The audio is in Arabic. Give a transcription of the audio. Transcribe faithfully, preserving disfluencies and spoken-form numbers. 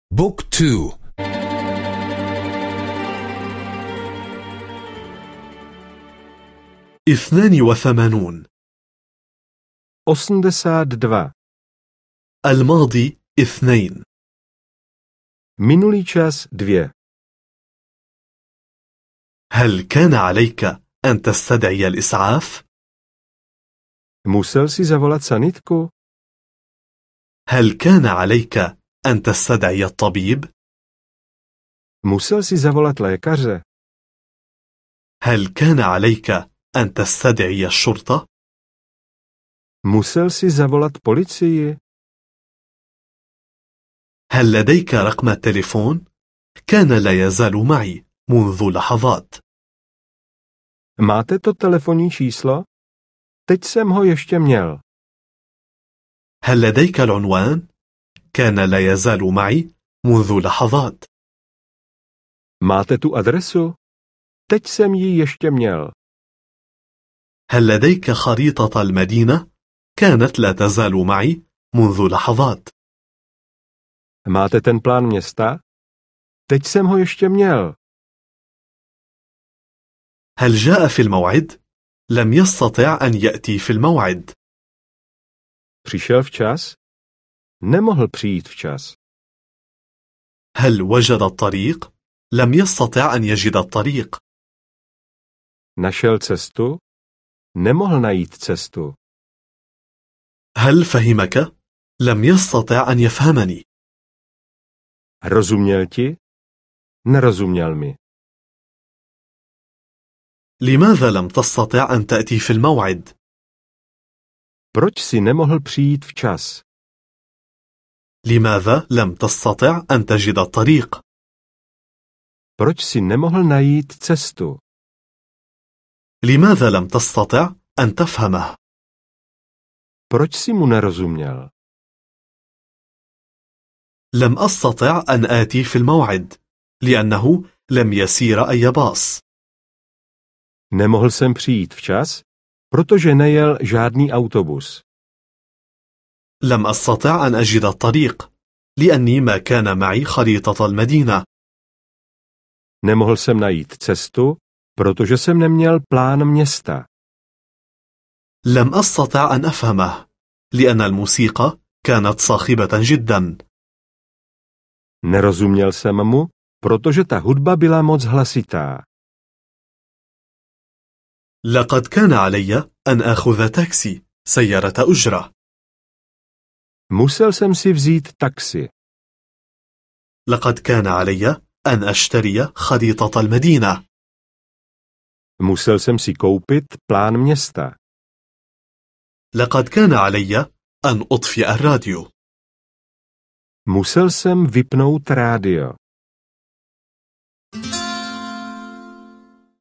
بوك تو. اثنان وثمانون. osmdesát dva. الماضي اثنين. Minulý čas dvě. هل كان عليك أن تستدعي الإسعاف؟ Musel si zavolat sanitku? هل كان عليك أن تستدعي الطبيب؟ Musel si zavolat lékaře? هل كان عليك أن تستدعي الشرطة؟ Musel si zavolat policii? هل لديك رقم التليفون؟ كان لا يزال معي منذ لحظات. Máte to telefonní číslo? Teď jsem ho ještě měl. هل لديك العنوان؟ كان لا يزال معي منذ لحظات. Máte tu adresu? Teď jsem ji ještě měl. هل لديك خريطة المدينة؟ كانت لا تزال معي منذ لحظات. Máte ten plán města? Teď jsem ho ještě měl. هل جاء في الموعد؟ لم يستطع أن يأتي في الموعد. Přišel včas? Nemohl přijít včas. هل وجد الطريق؟ لم يستطع أن يجد الطريق. Našel cestu? Nemohl najít cestu. هل فهمك؟ لم يستطع أن يفهمني. Rozuměl ti? Nerozuměl mi. لماذا لم تستطع أن تأتي في الموعد؟ Proč si nemohl přijít včas? لماذا لم تستطع أن تجد الطريق؟ Proč si nemohl najít cestu? لماذا لم تستطع أن تفهمه؟ Proč si mu nerozuměl? لم أستطع أن آتي في الموعد لأنه لم يسير أي باص. Nemohl jsem přijít včas, protože nejel žádný autobus. لم أستطع أن أجد الطريق لأني ما كان معي خريطة المدينة. Nemohl jsem najít cestu, protože jsem neměl plán města. لم أستطع أن أفهمه لأن الموسيقى كانت صاخبة جدا. Nerozuměl jsem mu, protože ta hudba byla moc hlasitá. لقد كان علي أن آخذ تاكسي سيارة أجرة. Musel jsem si vzít taxi. لقد كان علي أن أشتري خريطة المدينة. Musel jsem si koupit plán města. لقد كان علي أن أطفئ الراديو. Musel jsem vypnout rádio.